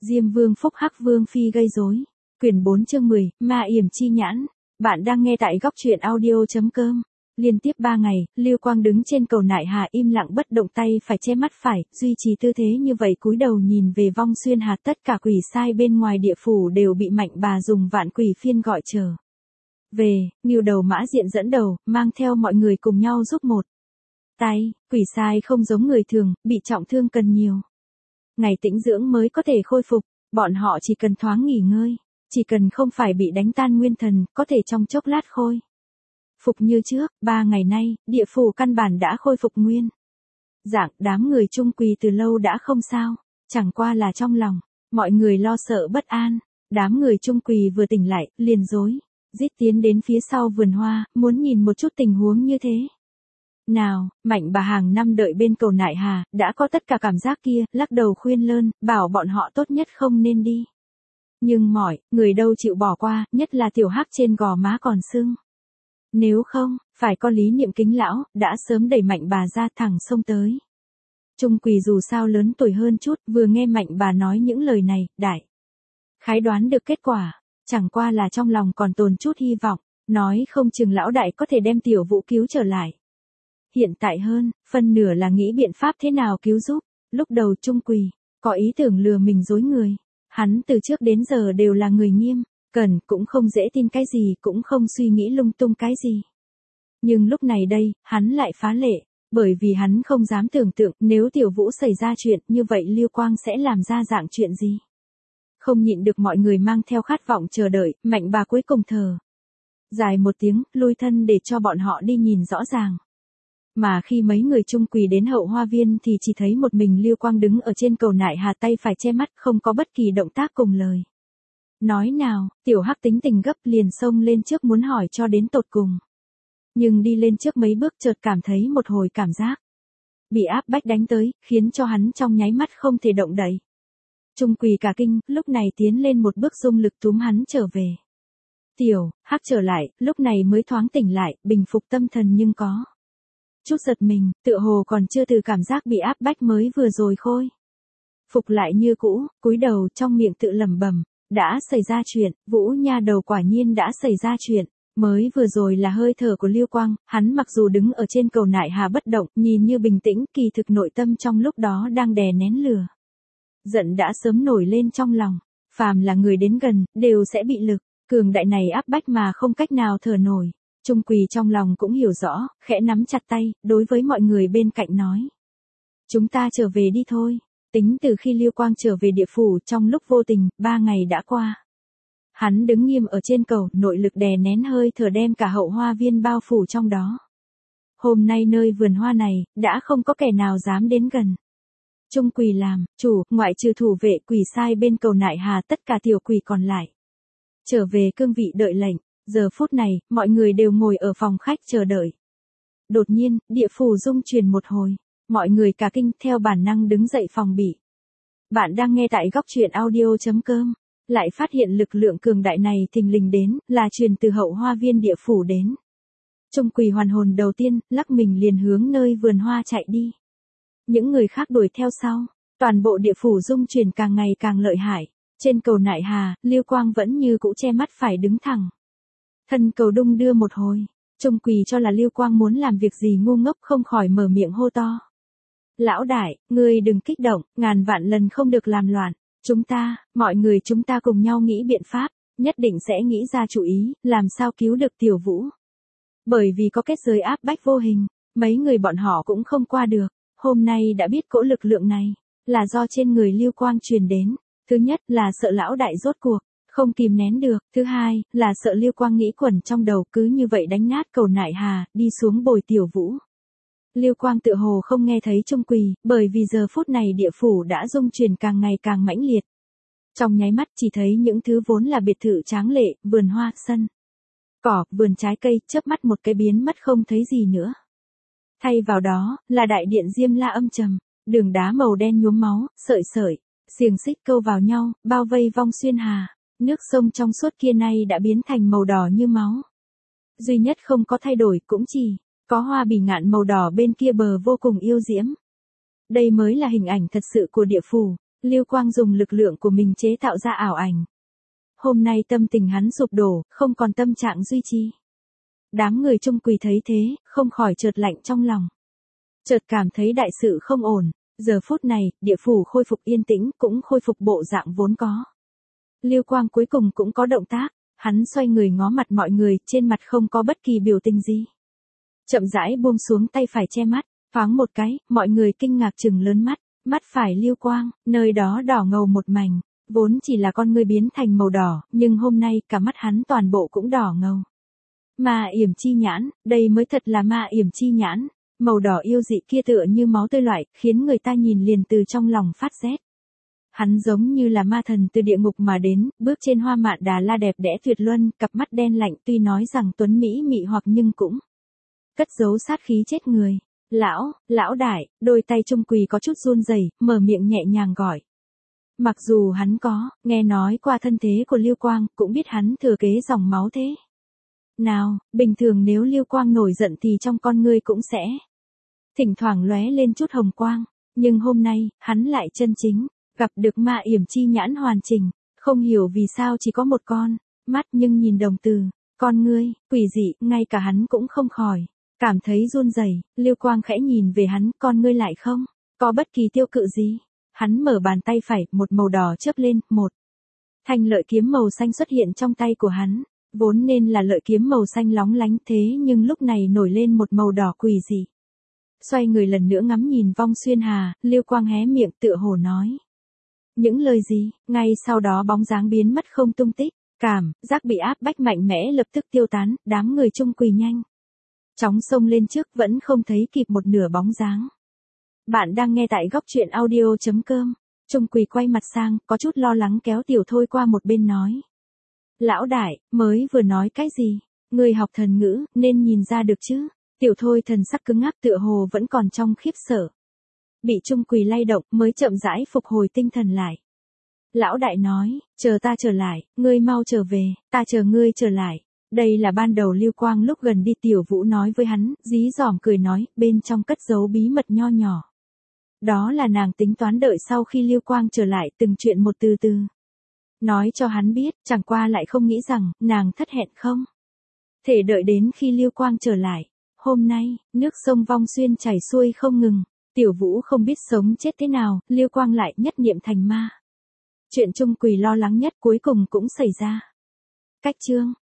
Diêm Vương phúc hắc Vương phi gây rối. Quyển 4 chương 10, Ma yểm chi nhãn. Bạn đang nghe tại góc truyện audio.com. Liên tiếp 3 ngày, Lưu Quang đứng trên cầu Nại Hà im lặng bất động, tay phải che mắt phải, duy trì tư thế như vậy, cúi đầu nhìn về Vong Xuyên Hà. Tất cả quỷ sai bên ngoài địa phủ đều bị Mạnh Bà dùng vạn quỷ phiên gọi trở về. Ngưu Đầu Mã Diện dẫn đầu, mang theo mọi người cùng nhau giúp một tay. Quỷ sai không giống người thường, bị trọng thương cần nhiều ngày tĩnh dưỡng mới có thể khôi phục. Bọn họ chỉ cần thoáng nghỉ ngơi, chỉ cần không phải bị đánh tan nguyên thần, có thể trong chốc lát khôi phục như trước. 3 ngày nay, địa phủ căn bản đã khôi phục nguyên dạng. Đám người chung quỳ từ lâu đã không sao, chẳng qua là trong lòng mọi người lo sợ bất an. Đám người chung quỳ vừa tỉnh lại, liền rối rít tiến đến phía sau vườn hoa, muốn nhìn một chút tình huống như thế nào. Mạnh Bà hàng năm đợi bên cầu Nại Hà, đã có tất cả cảm giác kia, lắc đầu khuyên lơn, bảo bọn họ tốt nhất không nên đi. Nhưng mọi người đâu chịu bỏ qua, nhất là tiểu hắc trên gò má còn sưng. Nếu không, phải có lý niệm kính lão, đã sớm đẩy Mạnh Bà ra thẳng xông tới. Trung quỳ dù sao lớn tuổi hơn chút, vừa nghe Mạnh Bà nói những lời này, đại khái đoán được kết quả, chẳng qua là trong lòng còn tồn chút hy vọng, nói không chừng lão đại có thể đem tiểu Vũ cứu trở lại. Hiện tại hơn, phân nửa là nghĩ biện pháp thế nào cứu giúp. Lúc đầu Trung quỳ có ý tưởng lừa mình dối người. Hắn từ trước đến giờ đều là người nghiêm cẩn, cũng không dễ tin cái gì, cũng không suy nghĩ lung tung cái gì. Nhưng lúc này đây, hắn lại phá lệ, bởi vì hắn không dám tưởng tượng nếu tiểu Vũ xảy ra chuyện như vậy Lưu Quang sẽ làm ra dạng chuyện gì. Không nhịn được mọi người mang theo khát vọng chờ đợi, Mạnh Bà cuối cùng thở dài một tiếng, lui thân để cho bọn họ đi nhìn rõ ràng. Mà khi mấy người chung quỳ đến hậu hoa viên thì chỉ thấy một mình Lưu Quang đứng ở trên cầu Nại Hà, tay phải che mắt, không có bất kỳ động tác cùng lời nói nào. Tiểu hắc tính tình gấp, liền xông lên trước muốn hỏi cho đến tột cùng. Nhưng đi lên trước mấy bước chợt cảm thấy một hồi cảm giác bị áp bách đánh tới, khiến cho hắn trong nháy mắt không thể động đậy. Chung quỳ cả kinh, lúc này tiến lên một bước dung lực túm hắn trở về. Tiểu hắc trở lại, lúc này mới thoáng tỉnh lại, bình phục tâm thần, nhưng có chút giật mình, tựa hồ còn chưa từ cảm giác bị áp bách mới vừa rồi khôi phục lại như cũ, cúi đầu trong miệng tự lẩm bẩm, đã xảy ra chuyện, Vũ nha đầu quả nhiên đã xảy ra chuyện. Mới vừa rồi là hơi thở của Lưu Quang, hắn mặc dù đứng ở trên cầu Nại Hà bất động, nhìn như bình tĩnh, kỳ thực nội tâm trong lúc đó đang đè nén lửa giận đã sớm nổi lên trong lòng. Phàm là người đến gần, đều sẽ bị lực cường đại này áp bách mà không cách nào thở nổi. Trung quỳ trong lòng cũng hiểu rõ, khẽ nắm chặt tay, đối với mọi người bên cạnh nói. Chúng ta trở về đi thôi. Tính từ khi Lưu Quang trở về địa phủ, trong lúc vô tình, 3 ngày đã qua. Hắn đứng nghiêm ở trên cầu, nội lực đè nén hơi thở đem cả hậu hoa viên bao phủ trong đó. Hôm nay nơi vườn hoa này, đã không có kẻ nào dám đến gần. Trung quỳ làm chủ, ngoại trừ thủ vệ quỷ sai bên cầu Nại Hà, tất cả tiểu quỷ còn lại trở về cương vị đợi lệnh. Giờ phút này, mọi người đều ngồi ở phòng khách chờ đợi. Đột nhiên, địa phủ rung chuyển một hồi. Mọi người cả kinh, theo bản năng đứng dậy phòng bị. Bạn đang nghe tại góc truyện audio.com. Lại phát hiện lực lượng cường đại này thình lình đến, là truyền từ hậu hoa viên địa phủ đến. Trung quỳ hoàn hồn đầu tiên, lắc mình liền hướng nơi vườn hoa chạy đi. Những người khác đuổi theo sau. Toàn bộ địa phủ rung chuyển càng ngày càng lợi hại. Trên cầu Nại Hà, Lưu Quang vẫn như cũ che mắt phải đứng thẳng. Thân cầu đung đưa một hồi, Trung quỳ cho là Lưu Quang muốn làm việc gì ngu ngốc, không khỏi mở miệng hô to. Lão đại, ngươi đừng kích động, ngàn vạn lần không được làm loạn. Mọi người chúng ta cùng nhau nghĩ biện pháp, nhất định sẽ nghĩ ra chủ ý, làm sao cứu được tiểu Vũ. Bởi vì có kết giới áp bách vô hình, mấy người bọn họ cũng không qua được. Hôm nay đã biết cỗ lực lượng này là do trên người Lưu Quang truyền đến. Thứ nhất là sợ lão đại rốt cuộc không kìm nén được, thứ hai là sợ Lưu Quang nghĩ quẩn trong đầu, cứ như vậy đánh nát cầu Nại Hà, đi xuống bồi tiểu Vũ. Lưu Quang tựa hồ không nghe thấy Trung quỳ, bởi vì giờ phút này địa phủ đã rung chuyển càng ngày càng mãnh liệt. Trong nháy mắt chỉ thấy những thứ vốn là biệt thự tráng lệ, vườn hoa, sân cỏ, vườn trái cây, chớp mắt một cái biến mất không thấy gì nữa. Thay vào đó, là đại điện Diêm La âm trầm, đường đá màu đen nhuốm máu, sợi sợi xiềng xích câu vào nhau, bao vây Vong Xuyên Hà. Nước sông trong suốt kia nay đã biến thành màu đỏ như máu. Duy nhất không có thay đổi cũng chỉ có hoa bỉ ngạn màu đỏ bên kia bờ vô cùng yêu diễm. Đây mới là hình ảnh thật sự của địa phủ. Lưu Quang dùng lực lượng của mình chế tạo ra ảo ảnh. Hôm nay tâm tình hắn sụp đổ, không còn tâm trạng duy trì. Đám người Trung Quỳ thấy thế, không khỏi chợt lạnh trong lòng. Chợt cảm thấy đại sự không ổn, giờ phút này, địa phủ khôi phục yên tĩnh, cũng khôi phục bộ dạng vốn có. Lưu Quang cuối cùng cũng có động tác, hắn xoay người ngó mặt mọi người, trên mặt không có bất kỳ biểu tình gì. Chậm rãi buông xuống tay phải che mắt, thoáng một cái, mọi người kinh ngạc trừng lớn mắt, mắt phải Lưu Quang, nơi đó đỏ ngầu một mảnh, vốn chỉ là con ngươi biến thành màu đỏ, nhưng hôm nay cả mắt hắn toàn bộ cũng đỏ ngầu. Ma yểm chi nhãn, đây mới thật là ma yểm chi nhãn, màu đỏ yêu dị kia tựa như máu tươi loại, khiến người ta nhìn liền từ trong lòng phát rét. Hắn giống như là ma thần từ địa ngục mà đến, bước trên hoa mạn đà la đẹp đẽ tuyệt luân, cặp mắt đen lạnh tuy nói rằng tuấn mỹ mị hoặc nhưng cũng cất giấu sát khí chết người. Lão đại, đôi tay Trung Quỳ có chút run rẩy, mở miệng nhẹ nhàng gọi. Mặc dù hắn có, nghe nói qua thân thế của Lưu Quang, cũng biết hắn thừa kế dòng máu thế. Nào, bình thường nếu Lưu Quang nổi giận thì trong con ngươi cũng sẽ thỉnh thoảng lóe lên chút hồng quang, nhưng hôm nay, hắn lại chân chính gặp được ma yểm chi nhãn hoàn chỉnh, không hiểu vì sao chỉ có một con mắt nhưng nhìn đồng từ, con ngươi, quỷ dị, ngay cả hắn cũng không khỏi cảm thấy run rẩy. Lưu Quang khẽ nhìn về hắn, con ngươi lại không có bất kỳ tiêu cự gì. Hắn mở bàn tay phải, một màu đỏ chớp lên, một thanh lợi kiếm màu xanh xuất hiện trong tay của hắn, vốn nên là lợi kiếm màu xanh lóng lánh thế nhưng lúc này nổi lên một màu đỏ quỷ dị. Xoay người lần nữa ngắm nhìn Vong Xuyên Hà, Lưu Quang hé miệng tựa hồ nói những lời gì, ngay sau đó bóng dáng biến mất không tung tích, cảm giác bị áp bách mạnh mẽ lập tức tiêu tán, đám người Trung Quỳ nhanh chóng xông lên trước, vẫn không thấy kịp một nửa bóng dáng. Bạn đang nghe tại góc truyện audio.com. Trung Quỳ quay mặt sang, có chút lo lắng kéo Tiểu Thôi qua một bên nói. Lão đại, mới vừa nói cái gì? Người học thần ngữ, nên nhìn ra được chứ? Tiểu Thôi thần sắc cứng ngắc tựa hồ vẫn còn trong khiếp sợ. Bị Trung Quỳ lay động mới chậm rãi phục hồi tinh thần lại. Lão đại nói, chờ ta trở lại, ngươi mau trở về, ta chờ ngươi trở lại. Đây là ban đầu Lưu Quang lúc gần đi Tiểu Vũ nói với hắn, dí dỏm cười nói, bên trong cất giấu bí mật nho nhỏ. Đó là nàng tính toán đợi sau khi Lưu Quang trở lại từng chuyện một từ từ. Nói cho hắn biết, chẳng qua lại không nghĩ rằng, nàng thất hẹn không thể đợi đến khi Lưu Quang trở lại. Hôm nay, nước sông Vong Xuyên chảy xuôi không ngừng. Tiểu Vũ không biết sống chết thế nào, Lưu Quang lại nhất niệm thành ma. Chuyện Trung Quỳ lo lắng nhất cuối cùng cũng xảy ra. Cách chương